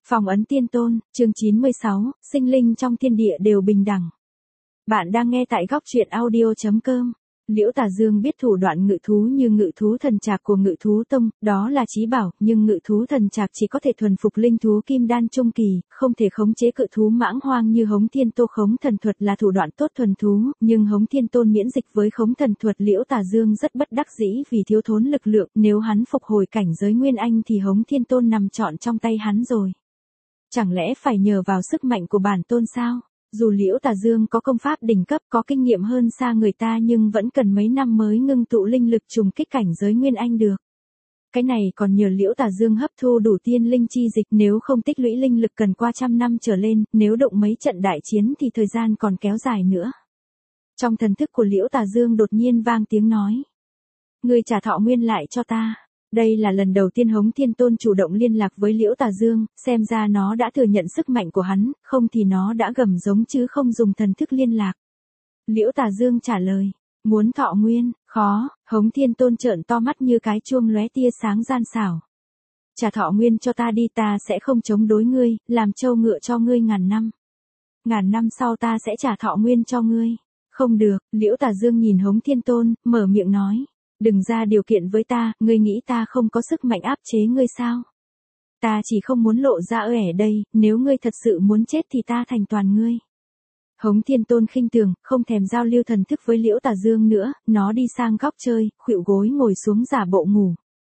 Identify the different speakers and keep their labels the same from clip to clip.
Speaker 1: Phong ấn tiên tôn, chương 96, sinh linh trong thiên địa đều bình đẳng. Bạn đang nghe tại góc truyện audio.com. Liễu Tà Dương biết thủ đoạn ngự thú như ngự thú thần trạc của Ngự Thú Tông, đó là chí bảo, nhưng ngự thú thần trạc chỉ có thể thuần phục linh thú kim đan trung kỳ, không thể khống chế cự thú mãng hoang như Hống Thiên Tô. Khống thần thuật là thủ đoạn tốt thuần thú, nhưng Hống Thiên Tôn miễn dịch với khống thần thuật. Liễu Tà Dương rất bất đắc dĩ vì thiếu thốn lực lượng, nếu hắn phục hồi cảnh giới Nguyên Anh thì Hống Thiên Tôn nằm trọn trong tay hắn rồi. Chẳng lẽ phải nhờ vào sức mạnh của bản tôn sao? Dù Liễu Tà Dương có công pháp đỉnh cấp, có kinh nghiệm hơn xa người ta nhưng vẫn cần mấy năm mới ngưng tụ linh lực trùng kích cảnh giới Nguyên Anh được. Cái này còn nhờ Liễu Tà Dương hấp thu đủ tiên linh chi dịch, nếu không tích lũy linh lực cần qua trăm năm trở lên, nếu đụng mấy trận đại chiến thì thời gian còn kéo dài nữa. Trong thần thức của Liễu Tà Dương đột nhiên vang tiếng nói. Ngươi trả thọ nguyên lại cho ta. Đây là lần đầu tiên Hống Thiên Tôn chủ động liên lạc với Liễu Tà Dương, xem ra nó đã thừa nhận sức mạnh của hắn, không thì nó đã gầm giống chứ không dùng thần thức liên lạc. Liễu Tà Dương trả lời, muốn thọ nguyên, khó. Hống Thiên Tôn trợn to mắt như cái chuông lóe tia sáng gian xảo. Trả thọ nguyên cho ta đi, ta sẽ không chống đối ngươi, làm trâu ngựa cho ngươi ngàn năm. Ngàn năm sau ta sẽ trả thọ nguyên cho ngươi. Không được, Liễu Tà Dương nhìn Hống Thiên Tôn, mở miệng nói. Đừng ra điều kiện với ta, ngươi nghĩ ta không có sức mạnh áp chế ngươi sao? Ta chỉ không muốn lộ ra ở đây, nếu ngươi thật sự muốn chết thì ta thành toàn ngươi. Hống Thiên Tôn khinh thường, không thèm giao lưu thần thức với Liễu Tà Dương nữa, nó đi sang góc chơi, khuỵu gối ngồi xuống giả bộ ngủ.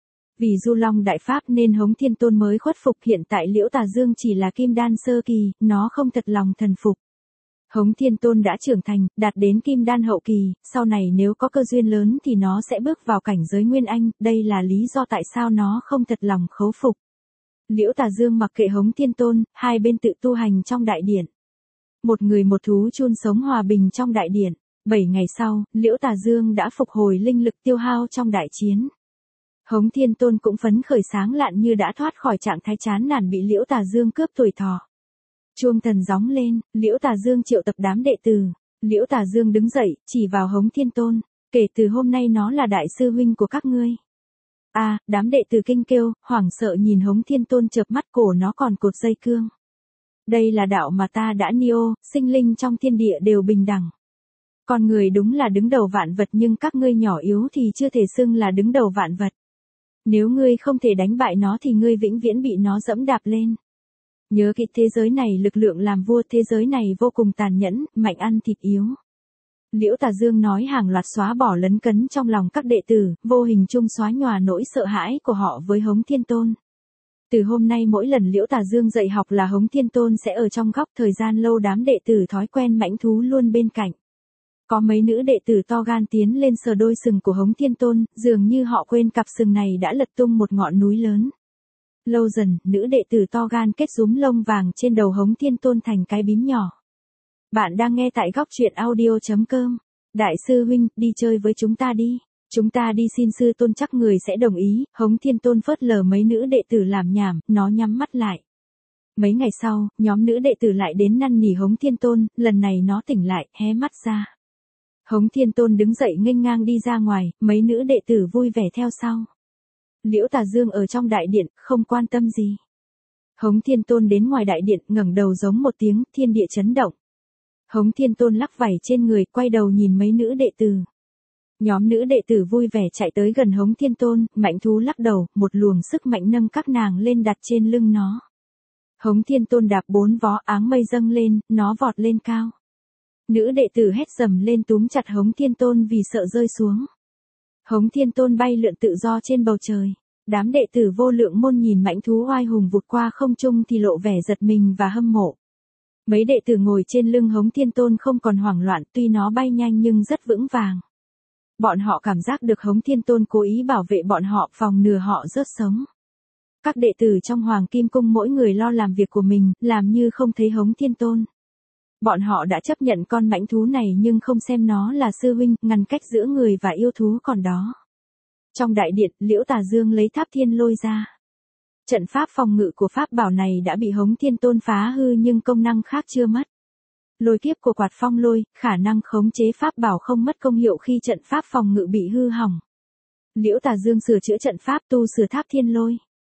Speaker 1: Vì Du Long đại pháp nên Hống Thiên Tôn mới khuất phục, hiện tại Liễu Tà Dương chỉ là kim đan sơ kỳ, nó không thật lòng thần phục. Hống Thiên Tôn đã trưởng thành, đạt đến kim đan hậu kỳ, sau này nếu có cơ duyên lớn thì nó sẽ bước vào cảnh giới Nguyên Anh, đây là lý do tại sao nó không thật lòng khấu phục. Liễu Tà Dương mặc kệ Hống Thiên Tôn, hai bên tự tu hành trong đại điện. Một người một thú chôn sống hòa bình trong đại điện. 7 ngày sau, Liễu Tà Dương đã phục hồi linh lực tiêu hao trong đại chiến. Hống Thiên Tôn cũng phấn khởi sáng lạn như đã thoát khỏi trạng thái chán nản bị Liễu Tà Dương cướp tuổi thọ. Chuông thần gióng lên, Liễu Tà Dương triệu tập đám đệ tử. Liễu Tà Dương đứng dậy, chỉ vào Hống Thiên Tôn, kể từ hôm nay nó là đại sư huynh của các ngươi. Đám đệ tử kinh kêu, hoảng sợ nhìn Hống Thiên Tôn chợp mắt, cổ nó còn cột dây cương. Đây là đạo mà ta đã niô, sinh linh trong thiên địa đều bình đẳng. Con người đúng là đứng đầu vạn vật, nhưng các ngươi nhỏ yếu thì chưa thể xưng là đứng đầu vạn vật. Nếu ngươi không thể đánh bại nó thì ngươi vĩnh viễn bị nó dẫm đạp lên. Nhớ kỹ, thế giới này lực lượng làm vua, thế giới này vô cùng tàn nhẫn, mạnh ăn thịt yếu. Liễu Tà Dương nói hàng loạt xóa bỏ lấn cấn trong lòng các đệ tử, vô hình chung xóa nhòa nỗi sợ hãi của họ với Hống Thiên Tôn. Từ hôm nay mỗi lần Liễu Tà Dương dạy học là Hống Thiên Tôn sẽ ở trong góc, thời gian lâu đám đệ tử thói quen mãnh thú luôn bên cạnh. Có mấy nữ đệ tử to gan tiến lên sờ đôi sừng của Hống Thiên Tôn, dường như họ quên cặp sừng này đã lật tung một ngọn núi lớn. Lâu dần, nữ đệ tử to gan kết rúm lông vàng trên đầu Hống Thiên Tôn thành cái bím nhỏ. Bạn đang nghe tại góc truyện audio.com. Đại sư huynh, đi chơi với chúng ta đi. Chúng ta đi, xin sư tôn chắc người sẽ đồng ý. Hống Thiên Tôn phớt lờ mấy nữ đệ tử làm nhảm, nó nhắm mắt lại. Mấy ngày sau, nhóm nữ đệ tử lại đến năn nỉ Hống Thiên Tôn, lần này nó tỉnh lại, hé mắt ra. Hống Thiên Tôn đứng dậy nghênh ngang đi ra ngoài, mấy nữ đệ tử vui vẻ theo sau. Liễu Tà Dương ở trong đại điện, không quan tâm gì. Hống Thiên Tôn đến ngoài đại điện, ngẩng đầu giống một tiếng, thiên địa chấn động. Hống Thiên Tôn lắc vảy trên người, quay đầu nhìn mấy nữ đệ tử. Nhóm nữ đệ tử vui vẻ chạy tới gần Hống Thiên Tôn, mãnh thú lắc đầu, một luồng sức mạnh nâng các nàng lên đặt trên lưng nó. Hống Thiên Tôn đạp 4 vó, áng mây dâng lên, nó vọt lên cao. Nữ đệ tử hét dầm lên túm chặt Hống Thiên Tôn vì sợ rơi xuống. Hống Thiên Tôn bay lượn tự do trên bầu trời. Đám đệ tử Vô Lượng Môn nhìn mãnh thú oai hùng vụt qua không trung thì lộ vẻ giật mình và hâm mộ. Mấy đệ tử ngồi trên lưng Hống Thiên Tôn không còn hoảng loạn, tuy nó bay nhanh nhưng rất vững vàng. Bọn họ cảm giác được Hống Thiên Tôn cố ý bảo vệ bọn họ, phòng ngừa họ rớt sống. Các đệ tử trong Hoàng Kim Cung mỗi người lo làm việc của mình, làm như không thấy Hống Thiên Tôn. Bọn họ đã chấp nhận con mãnh thú này nhưng không xem nó là sư huynh, ngăn cách giữa người và yêu thú còn đó. Trong đại điện, Liễu Tà Dương lấy Tháp Thiên Lôi ra. Trận pháp phòng ngự của pháp bảo này đã bị Hống Thiên Tôn phá hư nhưng công năng khác chưa mất. Lôi kiếp của quạt phong lôi, khả năng khống chế pháp bảo không mất công hiệu khi trận pháp phòng ngự bị hư hỏng. Liễu Tà Dương sửa chữa trận pháp, tu sửa Tháp Thiên Lôi.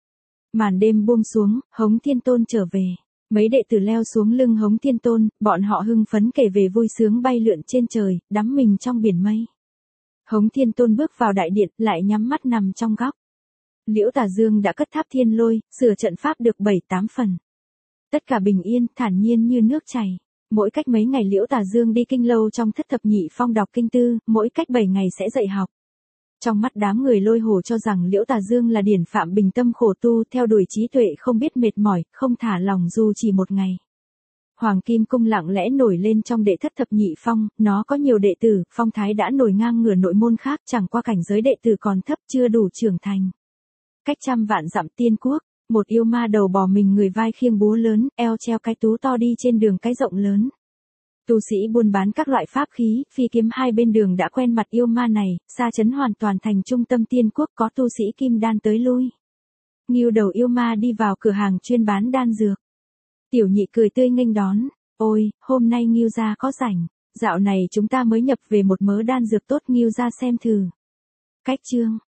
Speaker 1: Màn đêm buông xuống, Hống Thiên Tôn trở về. Mấy đệ tử leo xuống lưng Hống Thiên Tôn, bọn họ hưng phấn kể về vui sướng bay lượn trên trời, đắm mình trong biển mây. Hống Thiên Tôn bước vào đại điện, lại nhắm mắt nằm trong góc. Liễu Tà Dương đã cất tháp thiên lôi, sửa trận pháp được 7-8 phần. Tất cả bình yên, thản nhiên như nước chảy. Mỗi cách mấy ngày Liễu Tà Dương đi kinh lâu trong thất thập nhị phong đọc kinh tư, mỗi cách 7 ngày sẽ dạy học. Trong mắt đám người Lôi Hồ cho rằng Liễu Tà Dương là điển phạm bình tâm khổ tu, theo đuổi trí tuệ không biết mệt mỏi, không thả lòng dù chỉ một ngày. Hoàng Kim Cung lặng lẽ nổi lên trong đệ thất thập nhị phong, nó có nhiều đệ tử, phong thái đã nổi ngang ngửa nội môn khác, chẳng qua cảnh giới đệ tử còn thấp chưa đủ trưởng thành. Cách trăm vạn dặm tiên quốc, một yêu ma đầu bò mình người vai khiêng búa lớn, eo treo cái tú to đi trên đường cái rộng lớn. Tu sĩ buôn bán các loại pháp khí, phi kiếm hai bên đường đã quen mặt yêu ma này, xa chấn hoàn toàn thành trung tâm tiên quốc có tu sĩ kim đan tới lui. Ngưu đầu yêu ma đi vào cửa hàng chuyên bán đan dược. Tiểu Nhị cười tươi nghênh đón, ôi, hôm nay Ngưu gia có rảnh, dạo này chúng ta mới nhập về một mớ đan dược tốt, Ngưu gia xem thử. Cách chương